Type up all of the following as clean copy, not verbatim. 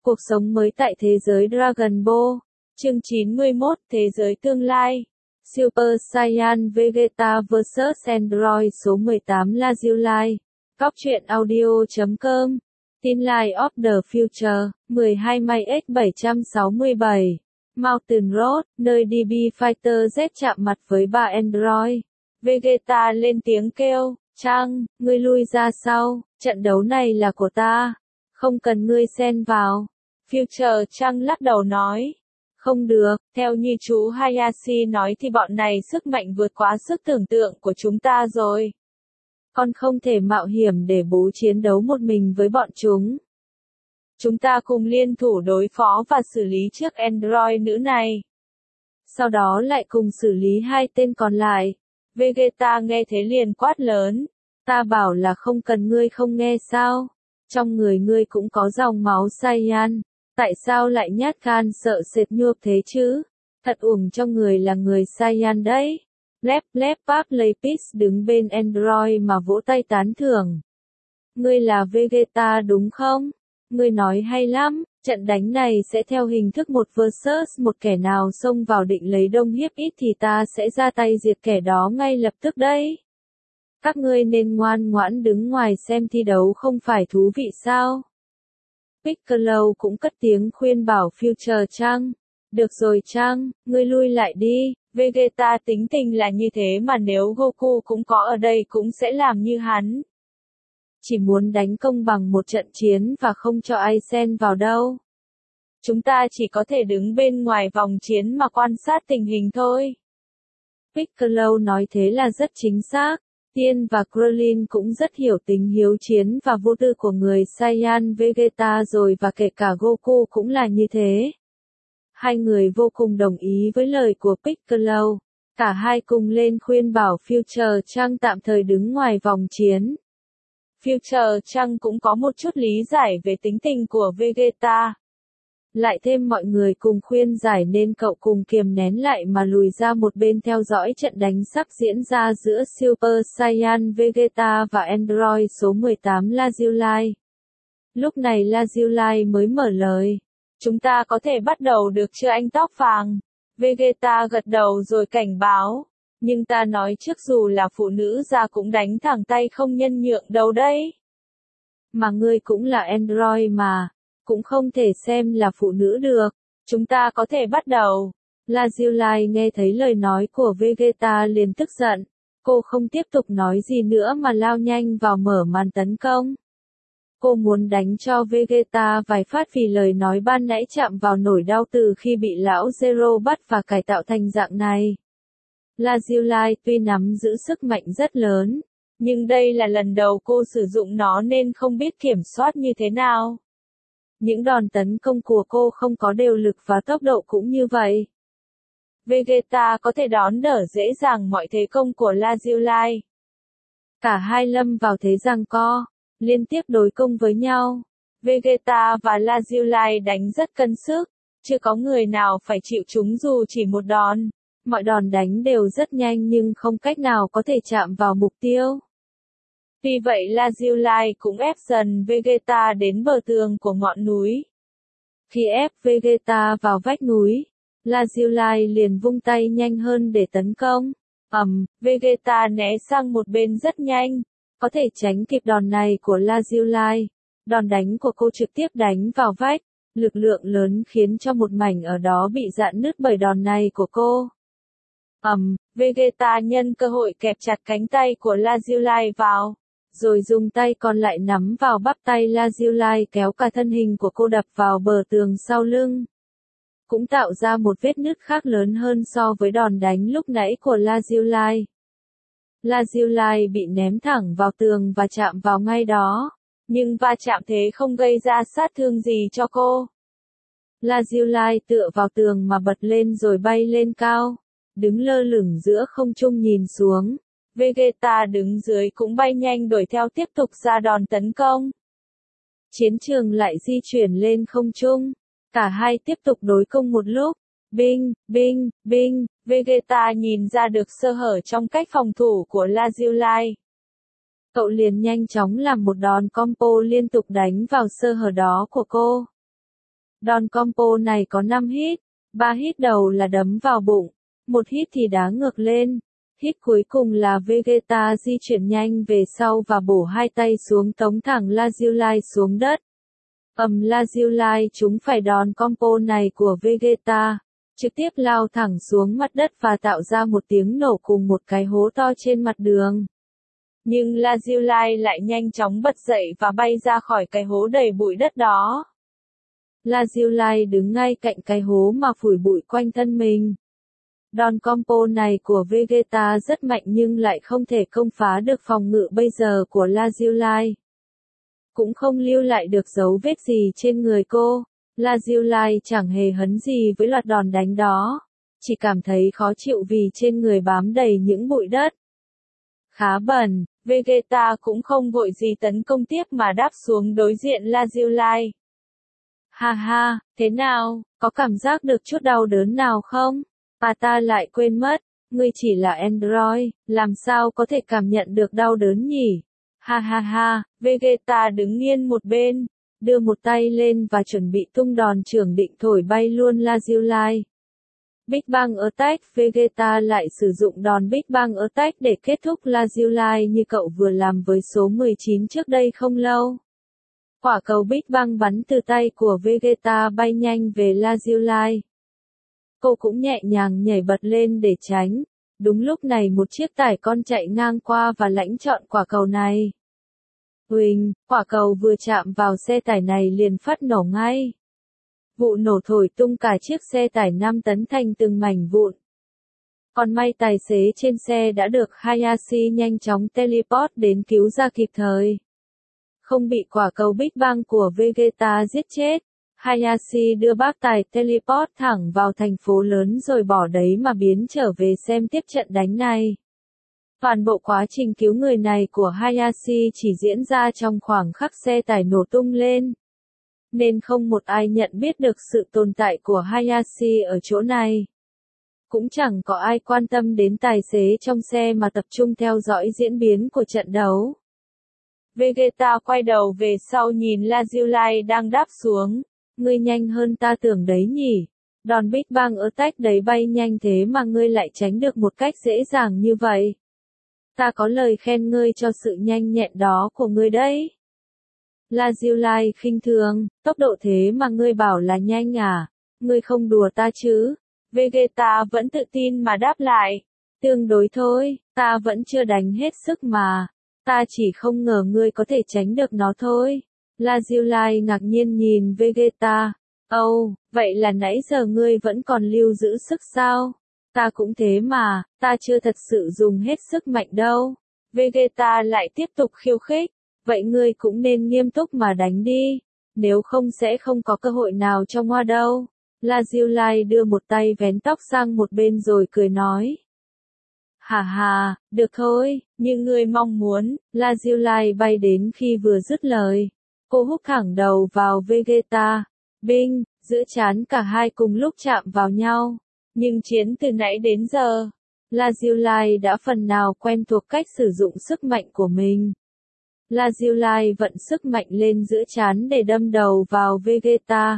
Cuộc sống mới tại thế giới Dragon Ball. Chương 91, Thế giới tương lai. Super Saiyan Vegeta vs Android số 18 Lazuli. Góc truyện audio.com. Tin Light of the Future, 12 May X767. Mountain Road, nơi DB Fighter Z chạm mặt với ba Android. Vegeta lên tiếng kêu, Trăng, ngươi lui ra sau, trận đấu này là của ta. Không cần ngươi xen vào. Future Trăng lắc đầu nói. Không được, theo như chú Hayashi nói thì bọn này sức mạnh vượt quá sức tưởng tượng của chúng ta rồi. Con không thể mạo hiểm để bố chiến đấu một mình với bọn chúng. Chúng ta cùng liên thủ đối phó và xử lý chiếc Android nữ này. Sau đó lại cùng xử lý hai tên còn lại. Vegeta nghe thế liền quát lớn. Ta bảo là không cần ngươi không nghe sao? Trong người ngươi cũng có dòng máu Saiyan. Tại sao lại nhát gan sợ sệt nhuộp thế chứ? Thật uổng trong người là người Saiyan đấy. Lép Pap Lapis đứng bên Android mà vỗ tay tán thưởng. Ngươi là Vegeta đúng không? Ngươi nói hay lắm, trận đánh này sẽ theo hình thức một versus một, kẻ nào xông vào định lấy đông hiếp ít thì ta sẽ ra tay diệt kẻ đó ngay lập tức đấy. Các ngươi nên ngoan ngoãn đứng ngoài xem thi đấu không phải thú vị sao? Piccolo cũng cất tiếng khuyên bảo Future Trăng. Được rồi Trăng, ngươi lui lại đi, Vegeta tính tình là như thế mà nếu Goku cũng có ở đây cũng sẽ làm như hắn. Chỉ muốn đánh công bằng một trận chiến và không cho ai xen vào đâu. Chúng ta chỉ có thể đứng bên ngoài vòng chiến mà quan sát tình hình thôi. Piccolo nói thế là rất chính xác. Tiên và Krillin cũng rất hiểu tính hiếu chiến và vô tư của người Saiyan Vegeta rồi, và kể cả Goku cũng là như thế. Hai người vô cùng đồng ý với lời của Piccolo. Cả hai cùng lên khuyên bảo Future Trăng tạm thời đứng ngoài vòng chiến. Future Trăng cũng có một chút lý giải về tính tình của Vegeta. Lại thêm mọi người cùng khuyên giải nên cậu cùng kiềm nén lại mà lùi ra một bên theo dõi trận đánh sắp diễn ra giữa Super Saiyan Vegeta và Android số 18 Lazuli. Lúc này Lazuli mới mở lời. Chúng ta có thể bắt đầu được chưa anh tóc vàng? Vegeta gật đầu rồi cảnh báo. Nhưng ta nói trước, dù là phụ nữ già cũng đánh thẳng tay không nhân nhượng đâu đấy. Mà ngươi cũng là Android mà. Cũng không thể xem là phụ nữ được. Chúng ta có thể bắt đầu. Lazuli nghe thấy lời nói của Vegeta liền tức giận. Cô không tiếp tục nói gì nữa mà lao nhanh vào mở màn tấn công. Cô muốn đánh cho Vegeta vài phát vì lời nói ban nãy chạm vào nỗi đau từ khi bị lão Zero bắt và cải tạo thành dạng này. Lazuli tuy nắm giữ sức mạnh rất lớn, nhưng đây là lần đầu cô sử dụng nó nên không biết kiểm soát như thế nào. Những đòn tấn công của cô không có đều lực và tốc độ cũng như vậy. Vegeta có thể đón đỡ dễ dàng mọi thế công của Lazuli. Cả hai lâm vào thế giằng co, liên tiếp đối công với nhau. Vegeta và Lazuli đánh rất cân sức, chưa có người nào phải chịu chúng dù chỉ một đòn. Mọi đòn đánh đều rất nhanh nhưng không cách nào có thể chạm vào mục tiêu. Vì vậy Lazuli cũng ép dần Vegeta đến bờ tường của ngọn núi. Khi ép Vegeta vào vách núi, Lazuli liền vung tay nhanh hơn để tấn công. Vegeta né sang một bên rất nhanh, có thể tránh kịp đòn này của Lazuli. Đòn đánh của cô trực tiếp đánh vào vách, lực lượng lớn khiến cho một mảnh ở đó bị rạn nứt bởi đòn này của cô. Vegeta nhân cơ hội kẹp chặt cánh tay của Lazuli vào, rồi dùng tay còn lại nắm vào bắp tay Lazuli kéo cả thân hình của cô đập vào bờ tường sau lưng. Cũng tạo ra một vết nứt khác lớn hơn so với đòn đánh lúc nãy của Lazuli. Lazuli bị ném thẳng vào tường và chạm vào ngay đó, nhưng va chạm thế không gây ra sát thương gì cho cô. Lazuli tựa vào tường mà bật lên rồi bay lên cao, đứng lơ lửng giữa không trung nhìn xuống. Vegeta đứng dưới cũng bay nhanh đuổi theo tiếp tục ra đòn tấn công. Chiến trường lại di chuyển lên không trung. Cả hai tiếp tục đối công một lúc. Bing, Vegeta nhìn ra được sơ hở trong cách phòng thủ của Lazuli. Cậu liền nhanh chóng làm một đòn combo liên tục đánh vào sơ hở đó của cô. Đòn combo này có 5 hit. 3 hit đầu là đấm vào bụng, 1 hit thì đá ngược lên. Hit cuối cùng là Vegeta di chuyển nhanh về sau và bổ 2 tay xuống tống thẳng Lazuli xuống đất. Lazuli trúng phải đòn combo này của Vegeta, trực tiếp lao thẳng xuống mặt đất và tạo ra một tiếng nổ cùng một cái hố to trên mặt đường. Nhưng Lazuli lại nhanh chóng bật dậy và bay ra khỏi cái hố đầy bụi đất đó. Lazuli đứng ngay cạnh cái hố mà phủi bụi quanh thân mình. Đòn combo này của Vegeta rất mạnh nhưng lại không thể công phá được phòng ngự bây giờ của Lazuli. Cũng không lưu lại được dấu vết gì trên người cô. Lazuli chẳng hề hấn gì với loạt đòn đánh đó, chỉ cảm thấy khó chịu vì trên người bám đầy những bụi đất. Khá bẩn, Vegeta cũng không vội gì tấn công tiếp mà đáp xuống đối diện Lazuli. Ha ha, thế nào, có cảm giác được chút đau đớn nào không? Ta lại quên mất, ngươi chỉ là android, làm sao có thể cảm nhận được đau đớn nhỉ? Ha ha ha, Vegeta đứng nghiêng một bên, đưa một tay lên và chuẩn bị tung đòn chưởng định thổi bay luôn Lazuli. Big Bang Attack. Vegeta lại sử dụng đòn Big Bang Attack để kết thúc Lazuli như cậu vừa làm với số 19 trước đây không lâu. Quả cầu Big Bang bắn từ tay của Vegeta bay nhanh về Lazuli. Cô cũng nhẹ nhàng nhảy bật lên để tránh. Đúng lúc này một chiếc tải con chạy ngang qua và lãnh trọn quả cầu này. Huỳnh, quả cầu vừa chạm vào xe tải này liền phát nổ ngay. Vụ nổ thổi tung cả chiếc xe tải 5 tấn thành từng mảnh vụn. Còn may tài xế trên xe đã được Hayashi nhanh chóng teleport đến cứu ra kịp thời. Không bị quả cầu Big Bang của Vegeta giết chết, Hayashi đưa bác tài teleport thẳng vào thành phố lớn rồi bỏ đấy mà biến trở về xem tiếp trận đánh này. Toàn bộ quá trình cứu người này của Hayashi chỉ diễn ra trong khoảng khắc xe tải nổ tung lên. Nên không một ai nhận biết được sự tồn tại của Hayashi ở chỗ này. Cũng chẳng có ai quan tâm đến tài xế trong xe mà tập trung theo dõi diễn biến của trận đấu. Vegeta quay đầu về sau nhìn Lazuli đang đáp xuống. Ngươi nhanh hơn ta tưởng đấy nhỉ. Đòn Big Bang Attack đấy bay nhanh thế mà ngươi lại tránh được một cách dễ dàng như vậy. Ta có lời khen ngươi cho sự nhanh nhẹn đó của ngươi đấy. Lazuli khinh thường, tốc độ thế mà ngươi bảo là nhanh à? Ngươi không đùa ta chứ? Vegeta vẫn tự tin mà đáp lại. Tương đối thôi, ta vẫn chưa đánh hết sức mà. Ta chỉ không ngờ ngươi có thể tránh được nó thôi. Lazuli ngạc nhiên nhìn Vegeta. Vậy là nãy giờ ngươi vẫn còn lưu giữ sức sao? Ta cũng thế mà, ta chưa thật sự dùng hết sức mạnh đâu. Vegeta lại tiếp tục khiêu khích. Vậy ngươi cũng nên nghiêm túc mà đánh đi. Nếu không sẽ không có cơ hội nào cho Ngoa đâu. Lazuli đưa một tay vén tóc sang một bên rồi cười nói. Hà hà, được thôi, như ngươi mong muốn. Lazuli bay đến khi vừa dứt lời. Cô húc thẳng đầu vào Vegeta. Bing, giữa trán cả hai cùng lúc chạm vào nhau. Nhưng chiến từ nãy đến giờ, Lazuli đã phần nào quen thuộc cách sử dụng sức mạnh của mình. Lazuli vận sức mạnh lên giữa trán để đâm đầu vào Vegeta.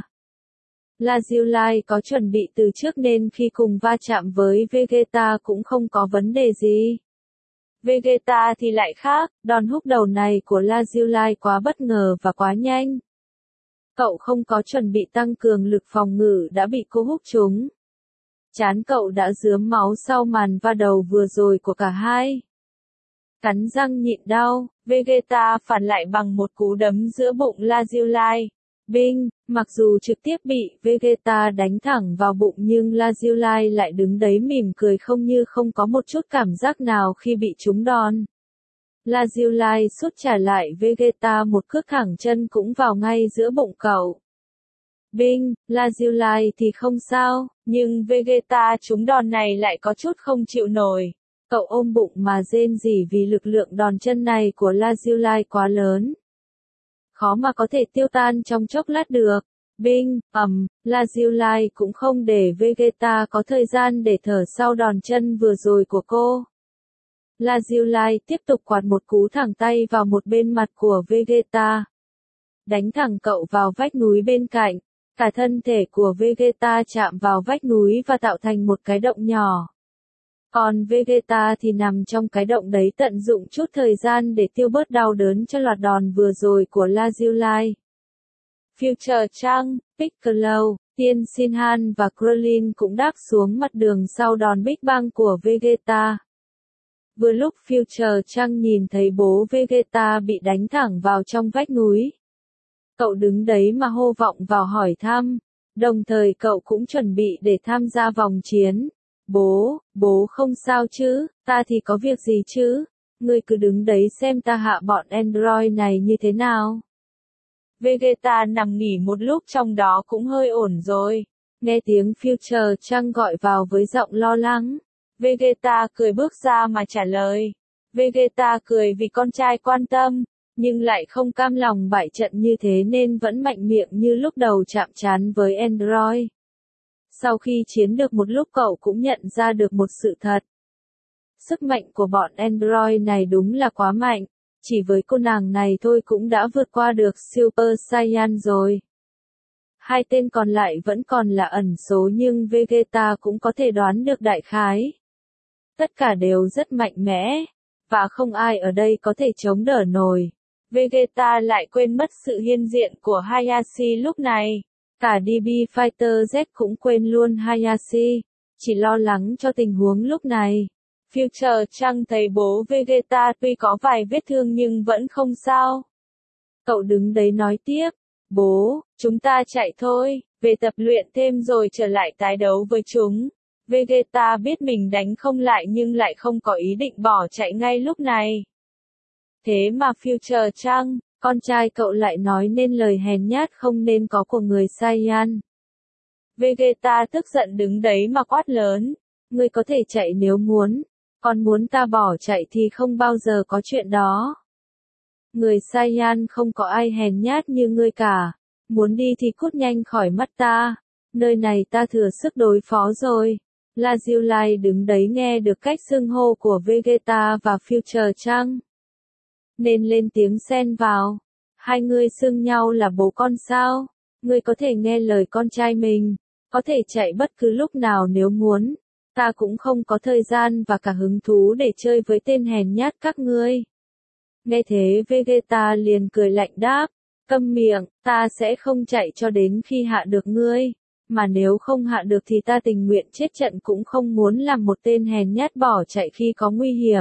Lazuli có chuẩn bị từ trước nên khi cùng va chạm với Vegeta cũng không có vấn đề gì. Vegeta thì lại khác, đòn húc đầu này của Lazuli quá bất ngờ và quá nhanh. Cậu không có chuẩn bị tăng cường lực phòng ngự đã bị cô húc trúng. Trán cậu đã rướm máu sau màn va đầu vừa rồi của cả hai. Cắn răng nhịn đau, Vegeta phản lại bằng một cú đấm giữa bụng Lazuli. Bing, mặc dù trực tiếp bị Vegeta đánh thẳng vào bụng nhưng Lazuli lại đứng đấy mỉm cười không như không có một chút cảm giác nào khi bị trúng đòn. Lazuli sút trả lại Vegeta một cước thẳng chân cũng vào ngay giữa bụng cậu. Bing, Lazuli thì không sao, nhưng Vegeta trúng đòn này lại có chút không chịu nổi. Cậu ôm bụng mà rên rỉ vì lực lượng đòn chân này của Lazuli quá lớn. Khó mà có thể tiêu tan trong chốc lát được. Bing, Lazuli cũng không để Vegeta có thời gian để thở sau đòn chân vừa rồi của cô. Lazuli tiếp tục quạt một cú thẳng tay vào một bên mặt của Vegeta. Đánh thẳng cậu vào vách núi bên cạnh. Cả thân thể của Vegeta chạm vào vách núi và tạo thành một cái động nhỏ. Còn Vegeta thì nằm trong cái động đấy tận dụng chút thời gian để tiêu bớt đau đớn cho loạt đòn vừa rồi của Lazuli. Future Trunks, Piccolo, Tiên Shinhan và Krillin cũng đáp xuống mặt đường sau đòn Big Bang của Vegeta. Vừa lúc Future Trunks nhìn thấy bố Vegeta bị đánh thẳng vào trong vách núi. Cậu đứng đấy mà hô vọng vào hỏi thăm, đồng thời cậu cũng chuẩn bị để tham gia vòng chiến. Bố không sao chứ, ta thì có việc gì chứ, ngươi cứ đứng đấy xem ta hạ bọn Android này như thế nào. Vegeta nằm nghỉ một lúc trong đó cũng hơi ổn rồi. Nghe tiếng Future Trunks gọi vào với giọng lo lắng. Vegeta cười bước ra mà trả lời. Vegeta cười vì con trai quan tâm, nhưng lại không cam lòng bại trận như thế nên vẫn mạnh miệng như lúc đầu chạm trán với Android. Sau khi chiến được một lúc cậu cũng nhận ra được một sự thật. Sức mạnh của bọn Android này đúng là quá mạnh, chỉ với cô nàng này thôi cũng đã vượt qua được Super Saiyan rồi. Hai tên còn lại vẫn còn là ẩn số nhưng Vegeta cũng có thể đoán được đại khái. Tất cả đều rất mạnh mẽ, và không ai ở đây có thể chống đỡ nổi. Vegeta lại quên mất sự hiện diện của Hayashi lúc này. Cả DB Fighter Z cũng quên luôn Hayashi, chỉ lo lắng cho tình huống lúc này. Future Trunks thấy bố Vegeta tuy có vài vết thương nhưng vẫn không sao. Cậu đứng đấy nói tiếp, bố, chúng ta chạy thôi, về tập luyện thêm rồi trở lại tái đấu với chúng. Vegeta biết mình đánh không lại nhưng lại không có ý định bỏ chạy ngay lúc này. Thế mà Future Trunks, con trai cậu lại nói nên lời hèn nhát không nên có của người Saiyan. Vegeta tức giận đứng đấy mà quát lớn, ngươi có thể chạy nếu muốn, còn muốn ta bỏ chạy thì không bao giờ có chuyện đó. Người Saiyan không có ai hèn nhát như ngươi cả, muốn đi thì cút nhanh khỏi mắt ta, nơi này ta thừa sức đối phó rồi. Lazuli đứng đấy nghe được cách xưng hô của Vegeta và Future Trunks, nên lên tiếng xen vào. Hai người xưng nhau là bố con sao? Ngươi có thể nghe lời con trai mình, có thể chạy bất cứ lúc nào nếu muốn. Ta cũng không có thời gian và cả hứng thú để chơi với tên hèn nhát các ngươi. Nghe thế Vegeta liền cười lạnh đáp, câm miệng, ta sẽ không chạy cho đến khi hạ được ngươi. Mà nếu không hạ được thì ta tình nguyện chết trận cũng không muốn làm một tên hèn nhát bỏ chạy khi có nguy hiểm.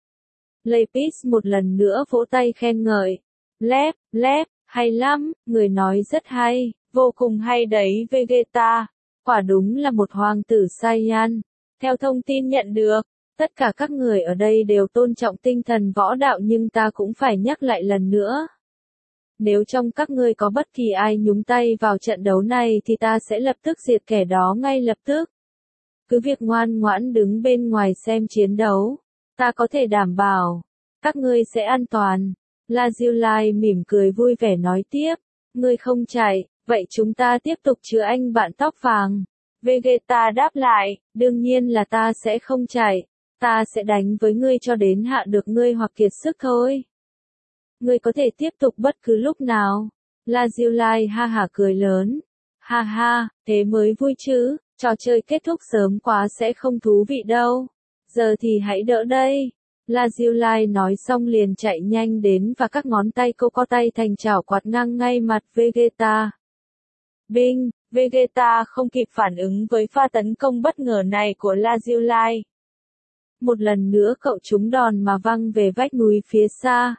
Lapis một lần nữa vỗ tay khen ngợi. Lép, hay lắm, người nói rất hay, vô cùng hay đấy Vegeta. Quả đúng là một hoàng tử Saiyan. Theo thông tin nhận được, tất cả các người ở đây đều tôn trọng tinh thần võ đạo nhưng ta cũng phải nhắc lại lần nữa. Nếu trong các ngươi có bất kỳ ai nhúng tay vào trận đấu này thì ta sẽ lập tức diệt kẻ đó ngay lập tức. Cứ việc ngoan ngoãn đứng bên ngoài xem chiến đấu. Ta có thể đảm bảo, các ngươi sẽ an toàn. Lazuli mỉm cười vui vẻ nói tiếp, ngươi không chạy, vậy chúng ta tiếp tục chứ anh bạn tóc vàng. Vegeta đáp lại, đương nhiên là ta sẽ không chạy, ta sẽ đánh với ngươi cho đến hạ được ngươi hoặc kiệt sức thôi. Ngươi có thể tiếp tục bất cứ lúc nào. Lazuli ha hả cười lớn. Ha ha, thế mới vui chứ, trò chơi kết thúc sớm quá sẽ không thú vị đâu. Giờ thì hãy đỡ đây. Lazuli nói xong liền chạy nhanh đến và các ngón tay cô co tay thành chảo quạt ngang ngay mặt Vegeta. Bing, Vegeta không kịp phản ứng với pha tấn công bất ngờ này của Lazuli. Một lần nữa cậu trúng đòn mà văng về vách núi phía xa.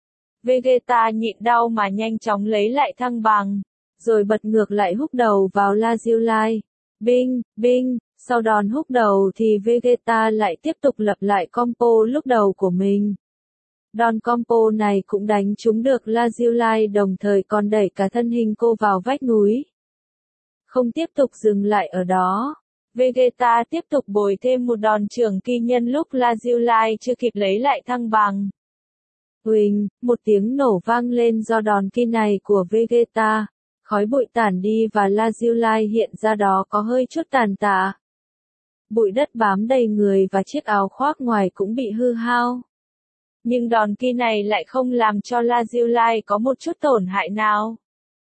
Vegeta nhịn đau mà nhanh chóng lấy lại thăng bằng, rồi bật ngược lại húc đầu vào Lazuli. Bing, sau đòn húc đầu thì Vegeta lại tiếp tục lặp lại combo lúc đầu của mình. Đòn combo này cũng đánh trúng được Lazuli đồng thời còn đẩy cả thân hình cô vào vách núi. Không tiếp tục dừng lại ở đó, Vegeta tiếp tục bồi thêm một đòn trưởng kỳ nhân lúc Lazuli chưa kịp lấy lại thăng bằng. Huỳnh, một tiếng nổ vang lên do đòn kỳ này của Vegeta, khói bụi tản đi và Lazuli hiện ra đó có hơi chút tàn tạ. Bụi đất bám đầy người và chiếc áo khoác ngoài cũng bị hư hao. Nhưng đòn kỳ này lại không làm cho Lazuli có một chút tổn hại nào.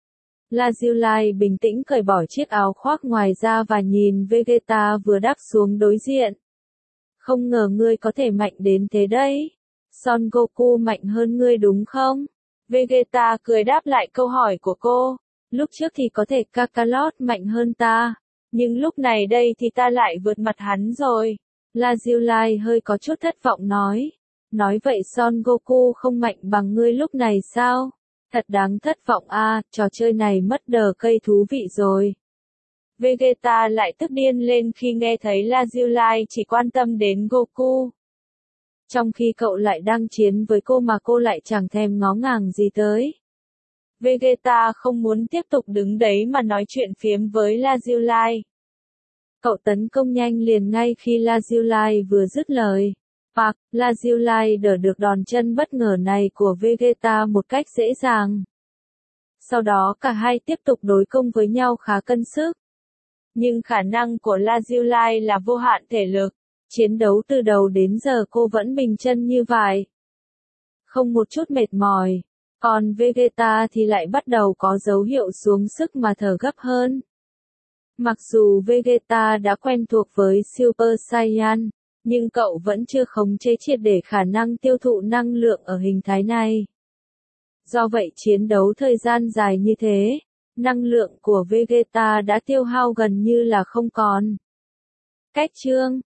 Lazuli bình tĩnh cởi bỏ chiếc áo khoác ngoài ra và nhìn Vegeta vừa đáp xuống đối diện. Không ngờ ngươi có thể mạnh đến thế đấy. Son Goku mạnh hơn ngươi đúng không? Vegeta cười đáp lại câu hỏi của cô. Lúc trước thì có thể Kakarot mạnh hơn ta. Nhưng lúc này đây thì ta lại vượt mặt hắn rồi. Lazuli hơi có chút thất vọng nói. Nói vậy Son Goku không mạnh bằng ngươi lúc này sao? Thật đáng thất vọng a, trò chơi này mất đờ cây thú vị rồi. Vegeta lại tức điên lên khi nghe thấy Lazuli chỉ quan tâm đến Goku. Trong khi cậu lại đang chiến với cô mà cô lại chẳng thèm ngó ngàng gì tới. Vegeta không muốn tiếp tục đứng đấy mà nói chuyện phiếm với Lazuli. Cậu tấn công nhanh liền ngay khi Lazuli vừa dứt lời. Bạc, Lazuli đỡ được đòn chân bất ngờ này của Vegeta một cách dễ dàng. Sau đó cả hai tiếp tục đối công với nhau khá cân sức. Nhưng khả năng của Lazuli là vô hạn thể lực. Chiến đấu từ đầu đến giờ cô vẫn bình chân như vậy. Không một chút mệt mỏi. Còn Vegeta thì lại bắt đầu có dấu hiệu xuống sức mà thở gấp hơn. Mặc dù Vegeta đã quen thuộc với Super Saiyan, nhưng cậu vẫn chưa khống chế triệt để khả năng tiêu thụ năng lượng ở hình thái này. Do vậy chiến đấu thời gian dài như thế, năng lượng của Vegeta đã tiêu hao gần như là không còn. Cách chương